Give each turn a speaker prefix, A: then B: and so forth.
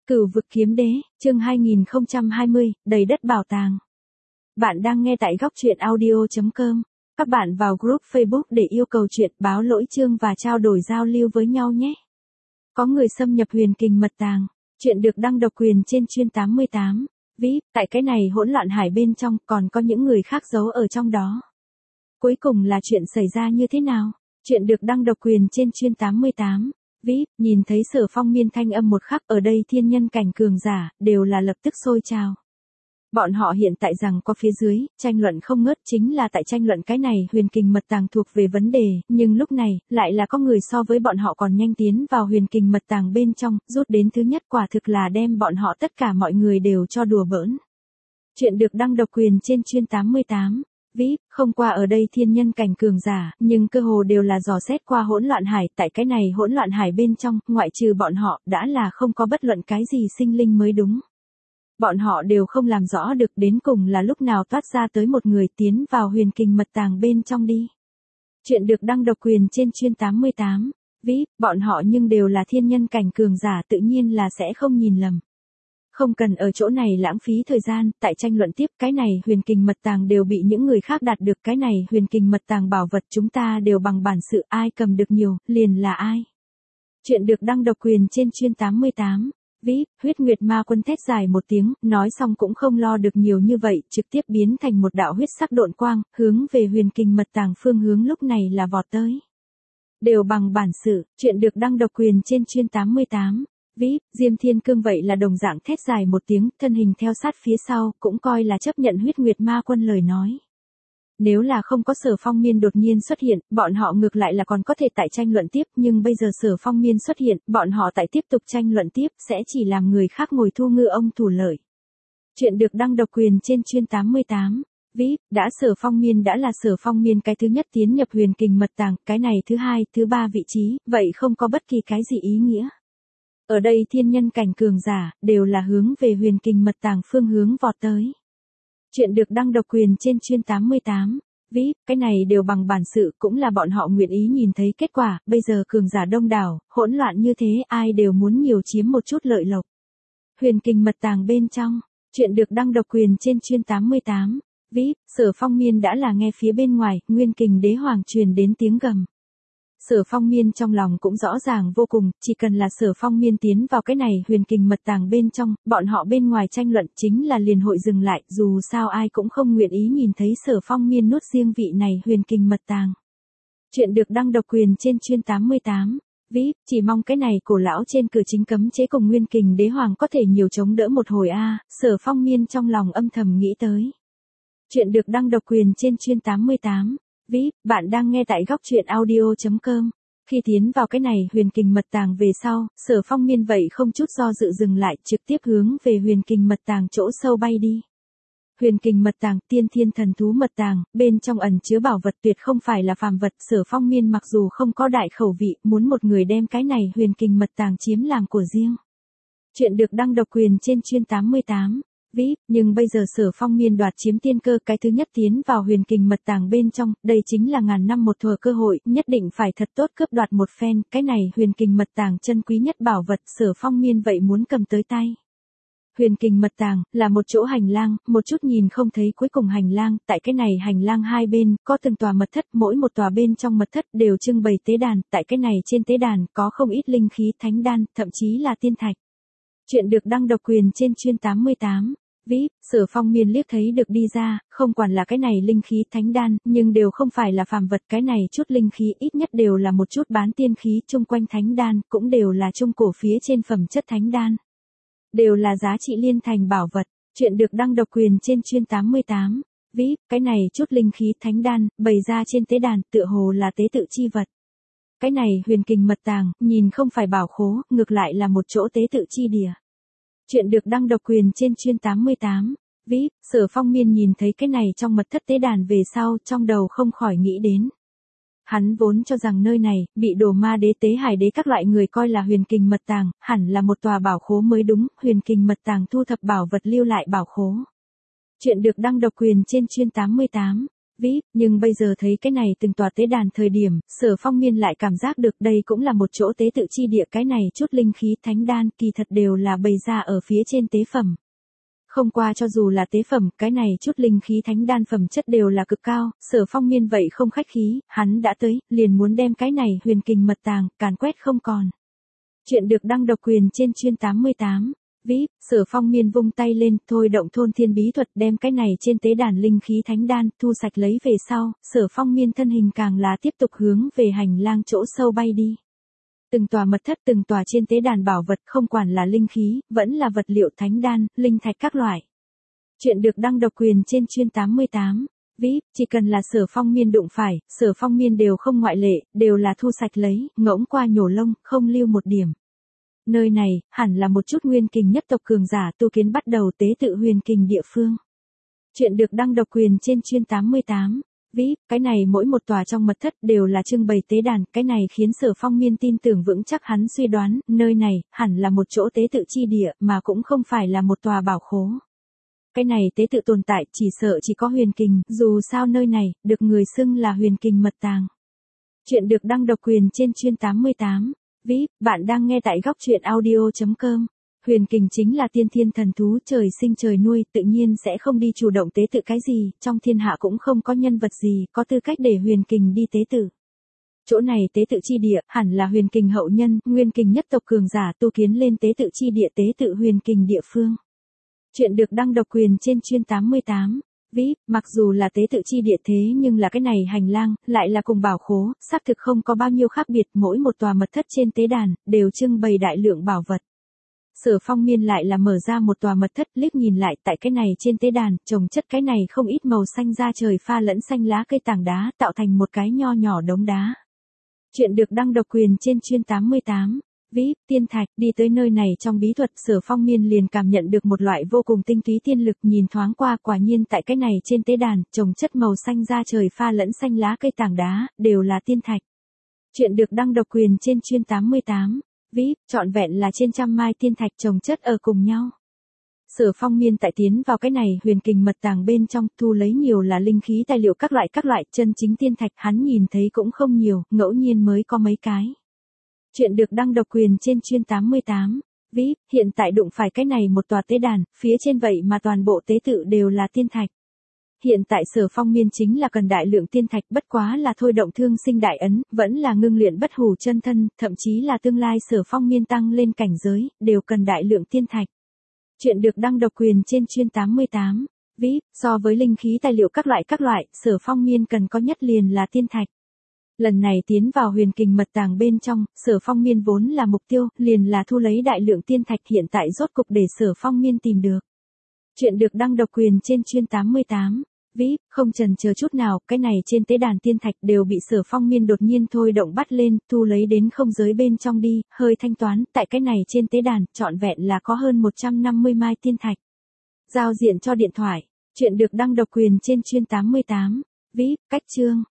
A: Cửu vực kiếm đế, chương 2020, đầy đất bảo tàng. Bạn đang nghe tại góc truyện audio.com. Các bạn vào group Facebook để yêu cầu chuyện, báo lỗi chương và trao đổi giao lưu với nhau nhé. Có người xâm nhập huyền kình mật tàng. Chuyện được đăng độc quyền trên chuyên 88. Ví, tại cái này hỗn loạn hải bên trong còn có những người khác giấu ở trong đó. Cuối cùng là chuyện xảy ra như thế nào? Chuyện được đăng độc quyền trên chuyên 88. Ví, nhìn thấy Sở Phong miên thanh âm một khắc ở đây thiên nhân cảnh cường giả, đều là lập tức sôi trào. Bọn họ hiện tại rằng có phía dưới, tranh luận không ngớt chính là tại tranh luận cái này huyền kình mật tàng thuộc về vấn đề, nhưng lúc này, lại là có người so với bọn họ còn nhanh tiến vào huyền kình mật tàng bên trong, rút đến thứ nhất quả thực là đem bọn họ tất cả mọi người đều cho đùa bỡn. Chuyện được đăng độc quyền trên chuyên 88. Ví, không qua ở đây thiên nhân cảnh cường giả, nhưng cơ hồ đều là dò xét qua hỗn loạn hải, tại cái này hỗn loạn hải bên trong, ngoại trừ bọn họ, đã là không có bất luận cái gì sinh linh mới đúng. Bọn họ đều không làm rõ được đến cùng là lúc nào toát ra tới một người tiến vào huyền kình mật tàng bên trong đi. Chuyện được đăng độc quyền trên chuyên 88. Ví, bọn họ nhưng đều là thiên nhân cảnh cường giả tự nhiên là sẽ không nhìn lầm. Không cần ở chỗ này lãng phí thời gian, tại tranh luận tiếp cái này huyền kình mật tàng đều bị những người khác đạt được cái này huyền kình mật tàng bảo vật chúng ta đều bằng bản sự ai cầm được nhiều, liền là ai. Chuyện được đăng độc quyền trên chuyên 88. Ví, huyết nguyệt ma quân thét dài một tiếng, nói xong cũng không lo được nhiều như vậy, trực tiếp biến thành một đạo huyết sắc độn quang, hướng về huyền kình mật tàng phương hướng lúc này là vọt tới. Đều bằng bản sự, chuyện được đăng độc quyền trên chuyên 88. Ví, Diêm Thiên Cương vậy là đồng dạng thét dài một tiếng, thân hình theo sát phía sau, cũng coi là chấp nhận huyết nguyệt ma quân lời nói. Nếu là không có Sở Phong miên đột nhiên xuất hiện, bọn họ ngược lại là còn có thể tại tranh luận tiếp, nhưng bây giờ Sở Phong miên xuất hiện, bọn họ tại tiếp tục tranh luận tiếp, sẽ chỉ làm người khác ngồi thu ngư ông thủ lợi. Chuyện được đăng độc quyền trên chuyên 88. Ví, đã Sở Phong miên đã là Sở Phong miên cái thứ nhất tiến nhập huyền kình mật tàng, cái này thứ hai, thứ ba vị trí, vậy không có bất kỳ cái gì ý nghĩa. Ở đây thiên nhân cảnh cường giả, đều là hướng về huyền kình mật tàng phương hướng vọt tới. Chuyện được đăng độc quyền trên chuyên 88. Ví, cái này đều bằng bản sự cũng là bọn họ nguyện ý nhìn thấy kết quả, bây giờ cường giả đông đảo, hỗn loạn như thế ai đều muốn nhiều chiếm một chút lợi lộc. Huyền kình mật tàng bên trong, chuyện được đăng độc quyền trên chuyên 88. Ví, Sở Phong miên đã là nghe phía bên ngoài, nguyên kình đế hoàng truyền đến tiếng gầm. Sở Phong miên trong lòng cũng rõ ràng vô cùng, chỉ cần là Sở Phong miên tiến vào cái này huyền kình mật tàng bên trong, bọn họ bên ngoài tranh luận chính là liền hội dừng lại, dù sao ai cũng không nguyện ý nhìn thấy Sở Phong miên nuốt riêng vị này huyền kình mật tàng. Chuyện được đăng độc quyền trên chuyên 88. Ví, chỉ mong cái này cổ lão trên cửa chính cấm chế cùng nguyên kình đế hoàng có thể nhiều chống đỡ một hồi Sở Phong miên trong lòng âm thầm nghĩ tới. Chuyện được đăng độc quyền trên chuyên 88. Ví, bạn đang nghe tại góc truyện audio.com. Khi tiến vào cái này huyền kình mật tàng về sau, Sở Phong miên vậy không chút do dự dừng lại, trực tiếp hướng về huyền kình mật tàng chỗ sâu bay đi. Huyền kình mật tàng, tiên thiên thần thú mật tàng, bên trong ẩn chứa bảo vật tuyệt không phải là phàm vật. Sở Phong miên mặc dù không có đại khẩu vị, muốn một người đem cái này huyền kình mật tàng chiếm làm của riêng. Chuyện được đăng độc quyền trên chuyên 88. Ví, nhưng bây giờ Sở Phong miên đoạt chiếm tiên cơ cái thứ nhất tiến vào huyền kình mật tàng bên trong, đây chính là ngàn năm một thuở cơ hội, nhất định phải thật tốt cướp đoạt một phen, cái này huyền kình mật tàng chân quý nhất bảo vật Sở Phong miên vậy muốn cầm tới tay. Huyền kình mật tàng, là một chỗ hành lang, một chút nhìn không thấy cuối cùng hành lang, tại cái này hành lang hai bên, có từng tòa mật thất, mỗi một tòa bên trong mật thất đều trưng bày tế đàn, tại cái này trên tế đàn, có không ít linh khí thánh đan, thậm chí là tiên thạch. Chuyện được đăng độc quyền trên chuyên 88. Ví, Sở Phong miên liếc thấy được đi ra, không quản là cái này linh khí thánh đan, nhưng đều không phải là phàm vật, cái này chút linh khí ít nhất đều là một chút bán tiên khí chung quanh thánh đan, cũng đều là trung cổ phía trên phẩm chất thánh đan. Đều là giá trị liên thành bảo vật. Chuyện được đăng độc quyền trên chuyên 88. Ví, cái này chút linh khí thánh đan, bày ra trên tế đàn, tựa hồ là tế tự chi vật. Cái này huyền kình mật tàng, nhìn không phải bảo khố, ngược lại là một chỗ tế tự chi địa. Chuyện được đăng độc quyền trên chuyên 88. Ví, Sở Phong miên nhìn thấy cái này trong mật thất tế đàn về sau, trong đầu không khỏi nghĩ đến. Hắn vốn cho rằng nơi này, bị đồ ma đế tế hải đế các loại người coi là huyền kình mật tàng, hẳn là một tòa bảo khố mới đúng, huyền kình mật tàng thu thập bảo vật lưu lại bảo khố. Chuyện được đăng độc quyền trên chuyên 88. VIP, nhưng bây giờ thấy cái này từng tòa tế đàn thời điểm, Sở Phong Miên lại cảm giác được đây cũng là một chỗ tế tự chi địa, cái này chút linh khí thánh đan kỳ thật đều là bày ra ở phía trên tế phẩm. Không qua cho dù là tế phẩm, cái này chút linh khí thánh đan phẩm chất đều là cực cao, Sở Phong Miên vậy không khách khí, hắn đã tới, liền muốn đem cái này huyền kình mật tàng, càn quét không còn. Chuyện được đăng độc quyền trên chuyên 88. VIP, Sở Phong Miên vung tay lên, thôi động thôn thiên bí thuật đem cái này trên tế đàn linh khí thánh đan, thu sạch lấy về sau, Sở Phong Miên thân hình càng là tiếp tục hướng về hành lang chỗ sâu bay đi. Từng tòa mật thất, từng tòa trên tế đàn bảo vật, không quản là linh khí, vẫn là vật liệu thánh đan, linh thạch các loại. Chuyện được đăng độc quyền trên chuyên 88. VIP, chỉ cần là Sở Phong Miên đụng phải, Sở Phong Miên đều không ngoại lệ, đều là thu sạch lấy, ngỗng qua nhổ lông, không lưu một điểm. Nơi này, hẳn là một chút nguyên kình nhất tộc cường giả tu kiến bắt đầu tế tự huyền kình địa phương. Chuyện được đăng độc quyền trên chuyên 88. VIP, cái này mỗi một tòa trong mật thất đều là trưng bày tế đàn, cái này khiến Sở Phong Miên tin tưởng vững chắc hắn suy đoán, nơi này, hẳn là một chỗ tế tự chi địa, mà cũng không phải là một tòa bảo khố. Cái này tế tự tồn tại, chỉ sợ chỉ có huyền kình, dù sao nơi này, được người xưng là huyền kình mật tàng. Chuyện được đăng độc quyền trên chuyên 88. VIP, bạn đang nghe tại góc truyện audio.com. Huyền kình chính là tiên thiên thần thú trời sinh trời nuôi, tự nhiên sẽ không đi chủ động tế tự cái gì, trong thiên hạ cũng không có nhân vật gì có tư cách để huyền kình đi tế tự. Chỗ này tế tự chi địa, hẳn là huyền kình hậu nhân, nguyên kình nhất tộc cường giả tu kiến lên tế tự chi địa, tế tự huyền kình địa phương. Chuyện được đăng độc quyền trên chuyên 88. VIP, mặc dù là tế tự chi địa thế nhưng là cái này hành lang, lại là cùng bảo khố, xác thực không có bao nhiêu khác biệt, mỗi một tòa mật thất trên tế đàn, đều trưng bày đại lượng bảo vật. Sở Phong Miên lại là mở ra một tòa mật thất, liếc nhìn lại tại cái này trên tế đàn, trồng chất cái này không ít màu xanh da trời pha lẫn xanh lá cây tảng đá, tạo thành một cái nho nhỏ đống đá. Chuyện được đăng độc quyền trên chuyên 88. VIP, tiên thạch, đi tới nơi này trong bí thuật, Sở Phong Miên liền cảm nhận được một loại vô cùng tinh túy tiên lực, nhìn thoáng qua, quả nhiên tại cái này trên tế đàn, trồng chất màu xanh da trời pha lẫn xanh lá cây tảng đá, đều là tiên thạch. Chuyện được đăng độc quyền trên chuyên 88. VIP, trọn vẹn là trên trăm mai tiên thạch trồng chất ở cùng nhau. Sở Phong Miên tại tiến vào cái này huyền kình mật tàng bên trong, thu lấy nhiều là linh khí tài liệu các loại, chân chính tiên thạch hắn nhìn thấy cũng không nhiều, ngẫu nhiên mới có mấy cái. Chuyện được đăng độc quyền trên chuyên 88. VIP, hiện tại đụng phải cái này một tòa tế đàn, phía trên vậy mà toàn bộ tế tự đều là tiên thạch. Hiện tại Sở Phong Miên chính là cần đại lượng tiên thạch, bất quá là thôi động thương sinh đại ấn, vẫn là ngưng luyện bất hủ chân thân, thậm chí là tương lai Sở Phong Miên tăng lên cảnh giới, đều cần đại lượng tiên thạch. Chuyện được đăng độc quyền trên chuyên 88. VIP, so với linh khí tài liệu các loại, Sở Phong Miên cần có nhất liền là tiên thạch. Lần này tiến vào huyền kình mật tàng bên trong, Sở Phong Miên vốn là mục tiêu, liền là thu lấy đại lượng tiên thạch, hiện tại rốt cục để Sở Phong Miên tìm được. Chuyện được đăng độc quyền trên chuyên 88. VIP, không chần chờ chút nào, cái này trên tế đàn tiên thạch đều bị Sở Phong Miên đột nhiên thôi động bắt lên, thu lấy đến không giới bên trong đi, hơi thanh toán, tại cái này trên tế đàn, trọn vẹn là có hơn 150 mai tiên thạch. Giao diện cho điện thoại. Chuyện được đăng độc quyền trên chuyên 88. VIP, cách chương.